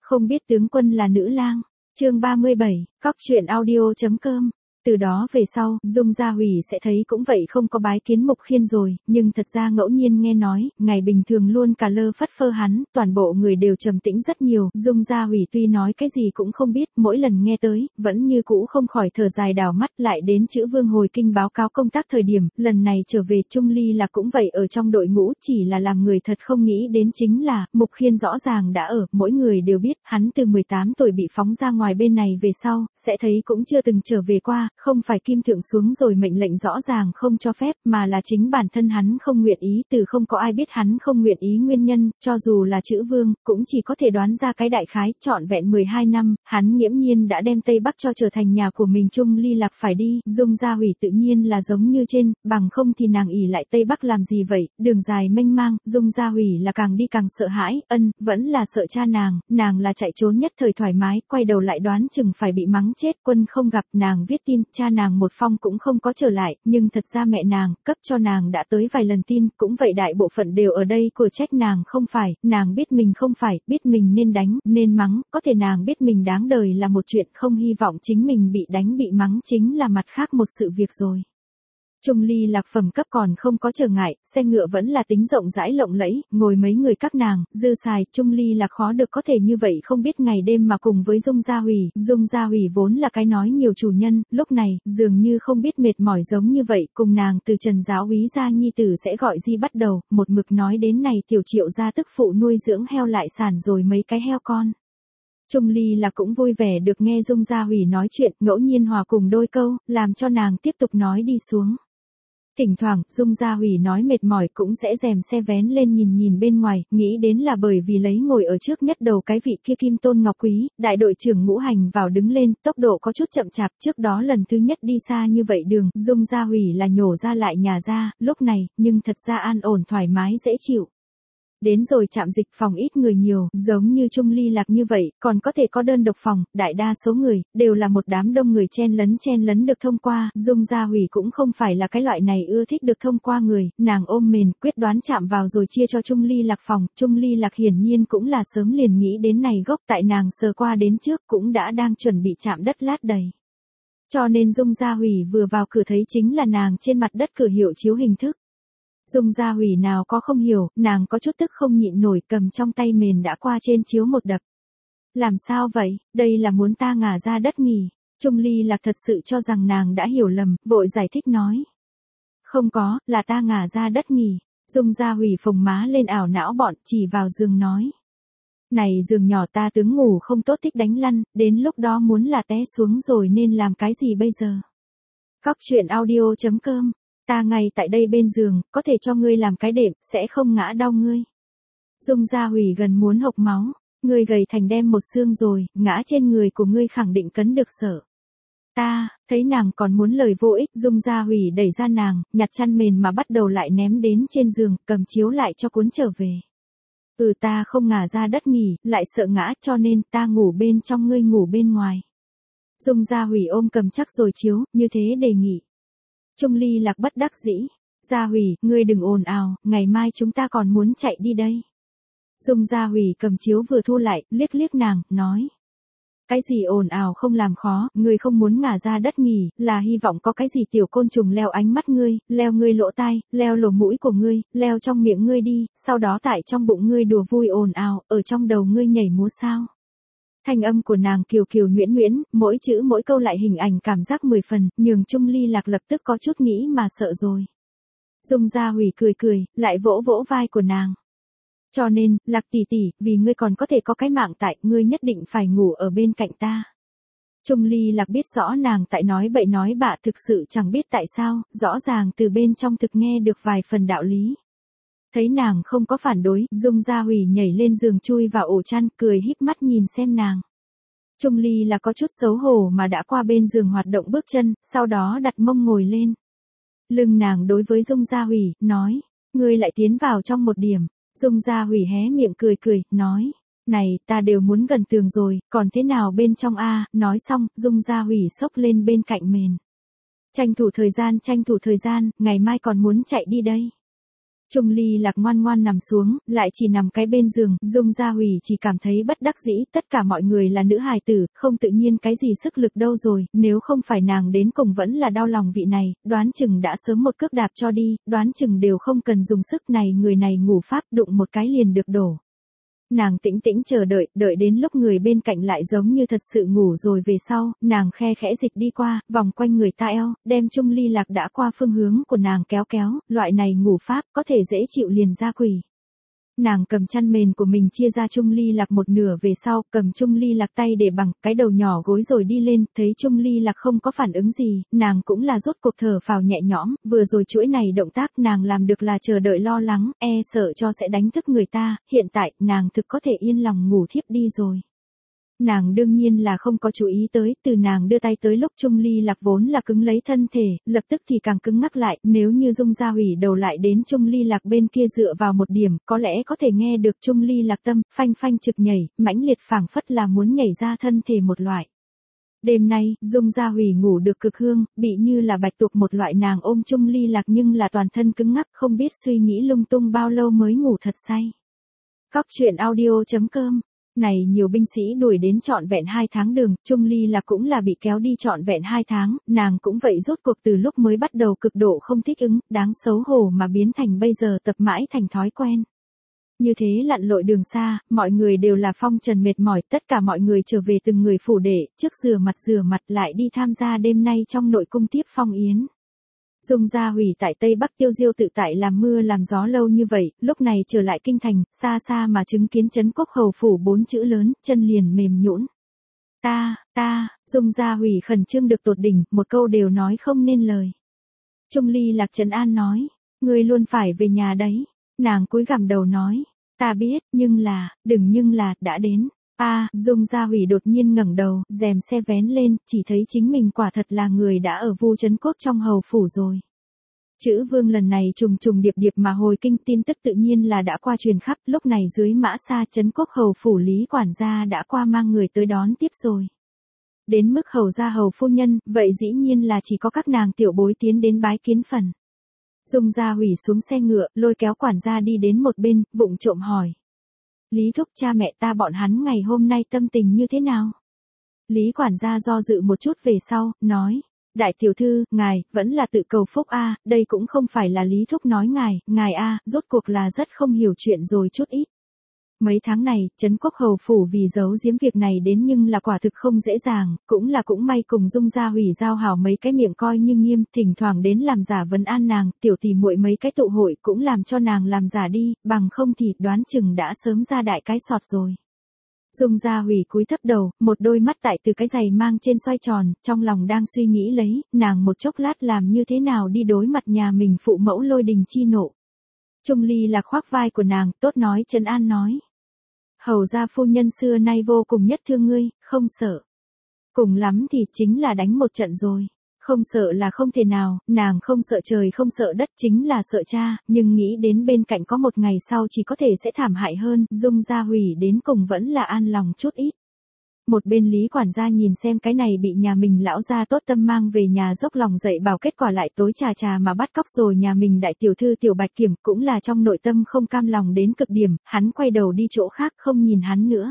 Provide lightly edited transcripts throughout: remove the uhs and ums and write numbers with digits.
Không biết tướng quân là nữ lang. Chương 37, Cóc truyện audio.com. Từ đó về sau, Dung Gia Hủy sẽ thấy cũng vậy không có bái kiến Mục Khiên rồi, nhưng thật ra ngẫu nhiên nghe nói, ngày bình thường luôn cà lơ phất phơ hắn, toàn bộ người đều trầm tĩnh rất nhiều. Dung Gia Hủy tuy nói cái gì cũng không biết, mỗi lần nghe tới, vẫn như cũ không khỏi thở dài đảo mắt. Lại đến chữ Vương hồi kinh báo cáo công tác thời điểm, lần này trở về Trung Ly là cũng vậy ở trong đội ngũ, chỉ là làm người thật không nghĩ đến chính là, Mục Khiên rõ ràng đã ở, mỗi người đều biết, hắn từ 18 tuổi bị phóng ra ngoài bên này về sau, sẽ thấy cũng chưa từng trở về qua. Không phải Kim Thượng xuống rồi mệnh lệnh rõ ràng không cho phép, mà là chính bản thân hắn không nguyện ý. Từ không có ai biết hắn không nguyện ý nguyên nhân, cho dù là chữ Vương, cũng chỉ có thể đoán ra cái đại khái. Trọn vẹn 12 năm, hắn nghiễm nhiên đã đem Tây Bắc cho trở thành nhà của mình. Trung Ly Lạc phải đi, Dung Gia Hủy tự nhiên là giống như trên, bằng không thì nàng ỷ lại Tây Bắc làm gì vậy, đường dài mênh mang. Dung Gia Hủy là càng đi càng sợ hãi, vẫn là sợ cha nàng là chạy trốn nhất thời thoải mái, quay đầu lại đoán chừng phải bị mắng chết. Quân không gặp, nàng viết tin, cha nàng một phong cũng không có trở lại, nhưng thật ra mẹ nàng, cấp cho nàng đã tới vài lần tin, cũng vậy đại bộ phận đều ở đây của trách nàng không phải, nàng biết mình không phải, biết mình nên đánh, nên mắng, có thể nàng biết mình đáng đời là một chuyện, không hy vọng chính mình bị đánh bị mắng chính là mặt khác một sự việc rồi. Trung Ly Lạc phẩm cấp còn không có trở ngại, xe ngựa vẫn là tính rộng rãi lộng lẫy, ngồi mấy người các nàng, dư xài. Trung Ly Lạc khó được có thể như vậy không biết ngày đêm mà cùng với Dung Gia Hủy. Dung Gia Hủy vốn là cái nói nhiều chủ nhân, lúc này, dường như không biết mệt mỏi giống như vậy, cùng nàng từ Trần giáo úy gia nhi tử sẽ gọi gì bắt đầu, một mực nói đến này Tiểu Triệu gia tức phụ nuôi dưỡng heo lại sản rồi mấy cái heo con. Trung Ly là cũng vui vẻ được nghe Dung Gia Hủy nói chuyện, ngẫu nhiên hòa cùng đôi câu, làm cho nàng tiếp tục nói đi xuống. Thỉnh thoảng, Dung Gia Hủy nói mệt mỏi cũng sẽ rèm xe vén lên nhìn bên ngoài, nghĩ đến là bởi vì lấy ngồi ở trước nhất đầu cái vị kia Kim Tôn Ngọc Quý, đại đội trưởng Ngũ Hành vào đứng lên, tốc độ có chút chậm chạp. Trước đó lần thứ nhất đi xa như vậy đường, Dung Gia Hủy là nhổ ra lại nhà ra, lúc này, nhưng thật ra an ổn thoải mái dễ chịu. Đến rồi trạm dịch phòng ít người nhiều, giống như Trung Ly Lạc như vậy, còn có thể có đơn độc phòng, đại đa số người, đều là một đám đông người chen lấn được thông qua. Dung Gia Hủy cũng không phải là cái loại này ưa thích được thông qua người, nàng ôm mền, quyết đoán chạm vào rồi chia cho Trung Ly Lạc phòng. Trung Ly Lạc hiển nhiên cũng là sớm liền nghĩ đến này gốc, tại nàng sờ qua đến trước cũng đã đang chuẩn bị chạm đất lát đầy. Cho nên Dung Gia Hủy vừa vào cửa thấy chính là nàng trên mặt đất cửa hiệu chiếu hình thức. Dung Gia Hủy nào có không hiểu, nàng có chút tức không nhịn nổi, cầm trong tay mền đã qua trên chiếu một đập. Làm sao vậy, đây là muốn ta ngả ra đất nghỉ. Trung Ly Lạc thật sự cho rằng nàng đã hiểu lầm, vội giải thích nói. Không có, là ta ngả ra đất nghỉ. Dung Gia Hủy phồng má lên ảo não bọn, chỉ vào giường nói. Này giường nhỏ ta tướng ngủ không tốt thích đánh lăn, đến lúc đó muốn là té xuống rồi nên làm cái gì bây giờ. Cóc truyện audio.com. Ta ngay tại đây bên giường, có thể cho ngươi làm cái đệm, sẽ không ngã đau ngươi. Dung Gia Hủy gần muốn hộc máu, ngươi gầy thành đem một xương rồi, ngã trên người của ngươi khẳng định cấn được sợ. Ta, thấy nàng còn muốn lời vô ích, Dung Gia Hủy đẩy ra nàng, nhặt chăn mền mà bắt đầu lại ném đến trên giường, cầm chiếu lại cho cuốn trở về. Ta không ngả ra đất nghỉ, lại sợ ngã cho nên ta ngủ bên trong ngươi ngủ bên ngoài. Dung Gia Hủy ôm cầm chắc rồi chiếu, như thế đề nghị. Trung Ly Lạc bất đắc dĩ. Gia Hủy, ngươi đừng ồn ào, ngày mai chúng ta còn muốn chạy đi đây. Dung Gia Hủy cầm chiếu vừa thu lại, liếc nàng, nói. Cái gì ồn ào không làm khó, ngươi không muốn ngả ra đất nghỉ, là hy vọng có cái gì tiểu côn trùng leo ánh mắt ngươi, leo ngươi lỗ tai, leo lỗ mũi của ngươi, leo trong miệng ngươi đi, sau đó tại trong bụng ngươi đùa vui ồn ào, ở trong đầu ngươi nhảy múa sao. Thanh âm của nàng kiều kiều nhuyễn, mỗi chữ mỗi câu lại hình ảnh cảm giác 10 phần, nhường Trung Ly Lạc lập tức có chút nghĩ mà sợ rồi. Dung Gia Hủy cười, lại vỗ vai của nàng. Cho nên, Lạc tỷ tỷ, vì ngươi còn có thể có cái mạng tại, ngươi nhất định phải ngủ ở bên cạnh ta. Trung Ly Lạc biết rõ nàng tại nói bậy nói bạ, thực sự chẳng biết tại sao, rõ ràng từ bên trong thực nghe được vài phần đạo lý. Thấy nàng không có phản đối, Dung Gia Hủy nhảy lên giường chui vào ổ chăn, cười híp mắt nhìn xem nàng. Trung Ly là có chút xấu hổ mà đã qua bên giường hoạt động bước chân, sau đó đặt mông ngồi lên. Lưng nàng đối với Dung Gia Hủy, nói, ngươi lại tiến vào trong một điểm. Dung Gia Hủy hé miệng cười, nói, này, ta đều muốn gần tường rồi, còn thế nào bên trong a? Nói xong, Dung Gia Hủy xốc lên bên cạnh mền. Tranh thủ thời gian, ngày mai còn muốn chạy đi đây. Trung Ly Lạc ngoan ngoan nằm xuống, lại chỉ nằm cái bên giường, Dung Gia Hủy chỉ cảm thấy bất đắc dĩ, tất cả mọi người là nữ hài tử, không tự nhiên cái gì sức lực đâu rồi, nếu không phải nàng đến cùng vẫn là đau lòng vị này, đoán chừng đã sớm một cước đạp cho đi, đoán chừng đều không cần dùng sức này, người này ngủ pháp đụng một cái liền được đổ. Nàng tĩnh tĩnh chờ đợi, đợi đến lúc người bên cạnh lại giống như thật sự ngủ rồi về sau, nàng khe khẽ dịch đi qua, vòng quanh người ta eo, đem Trung Ly Lạc đã qua phương hướng của nàng kéo kéo, loại này ngủ pháp có thể dễ chịu liền ra quỷ. Nàng cầm chăn mền của mình chia ra Trung Ly Lạc một nửa về sau, cầm Trung Ly Lạc tay để bằng cái đầu nhỏ gối rồi đi lên, thấy Trung Ly Lạc không có phản ứng gì, nàng cũng là rốt cuộc thở phào nhẹ nhõm, vừa rồi chuỗi này động tác nàng làm được là chờ đợi lo lắng, sợ cho sẽ đánh thức người ta, hiện tại nàng thực có thể yên lòng ngủ thiếp đi rồi. Nàng đương nhiên là không có chú ý tới, từ nàng đưa tay tới lúc Trung Ly Lạc vốn là cứng lấy thân thể, lập tức thì càng cứng ngắc lại, nếu như Dung Gia Hủy đầu lại đến Trung Ly Lạc bên kia dựa vào một điểm, có lẽ có thể nghe được Trung Ly Lạc tâm, phanh phanh trực nhảy, mãnh liệt phảng phất là muốn nhảy ra thân thể một loại. Đêm nay, Dung Gia Hủy ngủ được cực hương, bị như là bạch tuộc một loại, nàng ôm Trung Ly Lạc nhưng là toàn thân cứng ngắc, không biết suy nghĩ lung tung bao lâu mới ngủ thật say. Cóc truyện audio.com Này nhiều binh sĩ đuổi đến trọn vẹn 2 tháng đường, Trung Ly Lạc cũng là bị kéo đi trọn vẹn 2 tháng, nàng cũng vậy rốt cuộc từ lúc mới bắt đầu cực độ không thích ứng, đáng xấu hổ mà biến thành bây giờ tập mãi thành thói quen. Như thế lặn lội đường xa, mọi người đều là phong trần mệt mỏi, tất cả mọi người trở về từng người phủ đệ, trước rửa mặt lại đi tham gia đêm nay trong nội cung tiếp phong yến. Dung Gia Hủy tại Tây Bắc tiêu diêu tự tại làm mưa làm gió lâu như vậy, lúc này trở lại kinh thành, xa xa mà chứng kiến Trấn Quốc hầu phủ 4 chữ lớn, chân liền mềm nhũn. Ta, Dung Gia Hủy khẩn trương được tột đỉnh, một câu đều nói không nên lời. Trung Ly Lạc trấn an nói, ngươi luôn phải về nhà đấy. Nàng cúi gằm đầu nói, ta biết, nhưng là, đã đến. Dung Gia Hủy đột nhiên ngẩng đầu, rèm xe vén lên, chỉ thấy chính mình quả thật là người đã ở Vu Trấn Quốc trong hầu phủ rồi. Chữ vương lần này trùng trùng điệp điệp mà hồi kinh, tin tức tự nhiên là đã qua truyền khắp, lúc này dưới Mã Sa Trấn Quốc hầu phủ Lý quản gia đã qua mang người tới đón tiếp rồi. Đến mức hầu gia hầu phu nhân, vậy dĩ nhiên là chỉ có các nàng tiểu bối tiến đến bái kiến phần. Dung Gia Hủy xuống xe ngựa, lôi kéo quản gia đi đến một bên, vụng trộm hỏi. Lý thúc, cha mẹ ta bọn hắn ngày hôm nay tâm tình như thế nào? Lý quản gia do dự một chút về sau, nói. Đại tiểu thư, ngài, vẫn là tự cầu phúc đây cũng không phải là Lý thúc nói ngài rốt cuộc là rất không hiểu chuyện rồi chút ít. Mấy tháng này, Trấn Quốc hầu phủ vì giấu giếm việc này đến nhưng là quả thực không dễ dàng, cũng may cùng Dung Gia Hủy giao hảo mấy cái miệng coi như nghiêm, thỉnh thoảng đến làm giả vấn an nàng, tiểu tỷ muội mấy cái tụ hội cũng làm cho nàng làm giả đi, bằng không thì đoán chừng đã sớm ra đại cái sọt rồi. Dung Gia Hủy cúi thấp đầu, một đôi mắt tại từ cái giày mang trên xoay tròn, trong lòng đang suy nghĩ lấy, nàng một chốc lát làm như thế nào đi đối mặt nhà mình phụ mẫu Lôi Đình chi nộ. Trung Ly là khoác vai của nàng, tốt nói trấn an nói. Hầu gia phu nhân xưa nay vô cùng nhất thương ngươi, không sợ. Cùng lắm thì chính là đánh một trận rồi. Không sợ là không thể nào, nàng không sợ trời không sợ đất, chính là sợ cha, nhưng nghĩ đến bên cạnh có một ngày sau chỉ có thể sẽ thảm hại hơn, Dung Gia Hủy đến cùng vẫn là an lòng chút ít. Một bên Lý quản gia nhìn xem cái này bị nhà mình lão gia tốt tâm mang về nhà dốc lòng dạy bảo, kết quả lại tối trà mà bắt cóc rồi nhà mình đại tiểu thư Tiểu Bạch Kiểm, cũng là trong nội tâm không cam lòng đến cực điểm, hắn quay đầu đi chỗ khác không nhìn hắn nữa.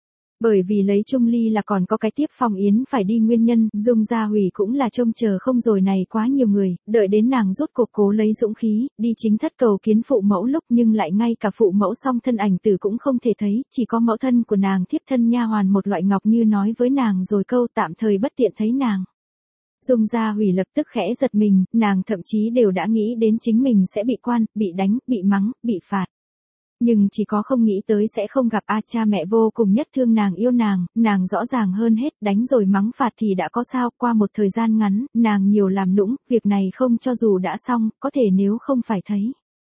Bởi vì lấy Trung Ly là còn có cái tiếp phong yến phải đi nguyên nhân, Dung Gia Hủy cũng là trông chờ không rồi này quá nhiều người, đợi đến nàng rốt cuộc cố lấy dũng khí, đi chính thất cầu kiến phụ mẫu lúc nhưng lại ngay cả phụ mẫu song thân ảnh tử cũng không thể thấy, chỉ có mẫu thân của nàng thiếp thân nha hoàn một loại Ngọc Như nói với nàng rồi câu tạm thời bất tiện thấy nàng. Dung Gia Hủy lập tức khẽ giật mình, nàng thậm chí đều đã nghĩ đến chính mình sẽ bị quan, bị đánh, bị mắng, bị phạt. Nhưng chỉ có không nghĩ tới sẽ không gặp cha mẹ vô cùng nhất thương nàng yêu nàng rõ ràng hơn hết, đánh rồi mắng phạt thì đã có sao, qua một thời gian ngắn, nàng nhiều làm nũng, việc này không cho dù đã xong, có thể nếu không phải thấy.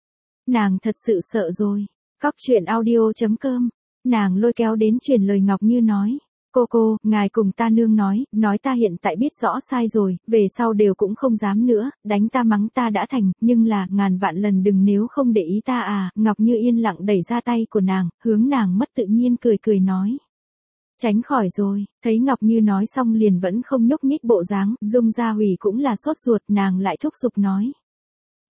Nàng thật sự sợ rồi. Cóc truyện audio.com, nàng lôi kéo đến truyền lời Ngọc Như nói. Cô, ngài cùng ta nương nói ta hiện tại biết rõ sai rồi, về sau đều cũng không dám nữa, đánh ta mắng ta đã thành, nhưng là, ngàn vạn lần đừng nếu không để ý ta Ngọc Như yên lặng đẩy ra tay của nàng, hướng nàng mất tự nhiên cười nói. Tránh khỏi rồi, thấy Ngọc Như nói xong liền vẫn không nhúc nhích bộ dáng, Dung Gia Hủy cũng là sốt ruột, nàng lại thúc giục nói.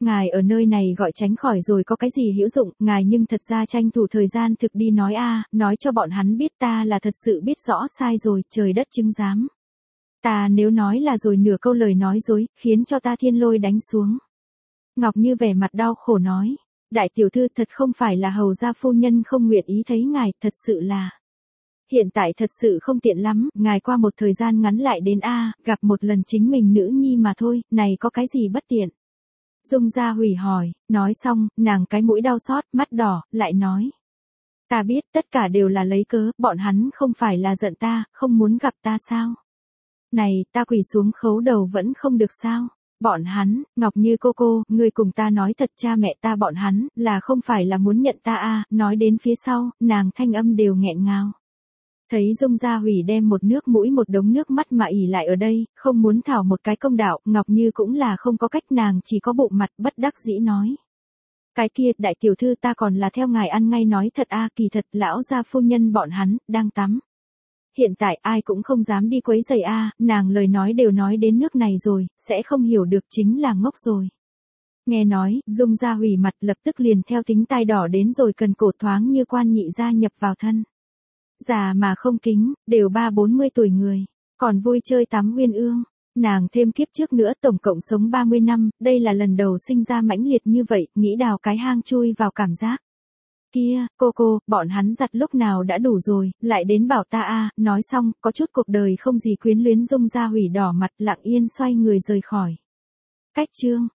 Ngài ở nơi này gọi tránh khỏi rồi có cái gì hữu dụng, ngài nhưng thật ra tranh thủ thời gian thực đi nói nói cho bọn hắn biết ta là thật sự biết rõ sai rồi, trời đất chứng giám. Ta nếu nói là rồi nửa câu lời nói dối, khiến cho ta thiên lôi đánh xuống. Ngọc Như vẻ mặt đau khổ nói, đại tiểu thư thật không phải là hầu gia phu nhân không nguyện ý thấy ngài, thật sự là. Hiện tại thật sự không tiện lắm, ngài qua một thời gian ngắn lại đến gặp một lần chính mình nữ nhi mà thôi, này có cái gì bất tiện. Dung Gia Hủy hỏi, nói xong, nàng cái mũi đau xót, mắt đỏ, lại nói. Ta biết tất cả đều là lấy cớ, bọn hắn không phải là giận ta, không muốn gặp ta sao? Này, ta quỳ xuống khấu đầu vẫn không được sao? Bọn hắn, Ngọc Như cô, ngươi cùng ta nói thật, cha mẹ ta bọn hắn, là không phải là muốn nhận ta nói đến phía sau, nàng thanh âm đều nghẹn ngào. Thấy Dung Gia Hủy đem một nước mũi một đống nước mắt mà ỉ lại ở đây, không muốn thảo một cái công đạo, Ngọc Như cũng là không có cách, nàng chỉ có bộ mặt bất đắc dĩ nói. Cái kia, đại tiểu thư ta còn là theo ngài ăn ngay nói thật kỳ thật, lão gia phu nhân bọn hắn, đang tắm. Hiện tại ai cũng không dám đi quấy rầy nàng lời nói đều nói đến nước này rồi, sẽ không hiểu được chính là ngốc rồi. Nghe nói, Dung Gia Hủy mặt lập tức liền theo tính tai đỏ đến rồi cần cổ thoáng như quan nhị gia nhập vào thân. Già mà không kính, đều 30-40 tuổi người, còn vui chơi tắm uyên ương. Nàng thêm kiếp trước nữa tổng cộng sống 30 năm, đây là lần đầu sinh ra mãnh liệt như vậy, nghĩ đào cái hang chui vào cảm giác. Kia, cô, bọn hắn giặt lúc nào đã đủ rồi, lại đến bảo ta nói xong, có chút cuộc đời không gì quyến luyến. Dung Gia Hủy đỏ mặt lặng yên xoay người rời khỏi. Cách chương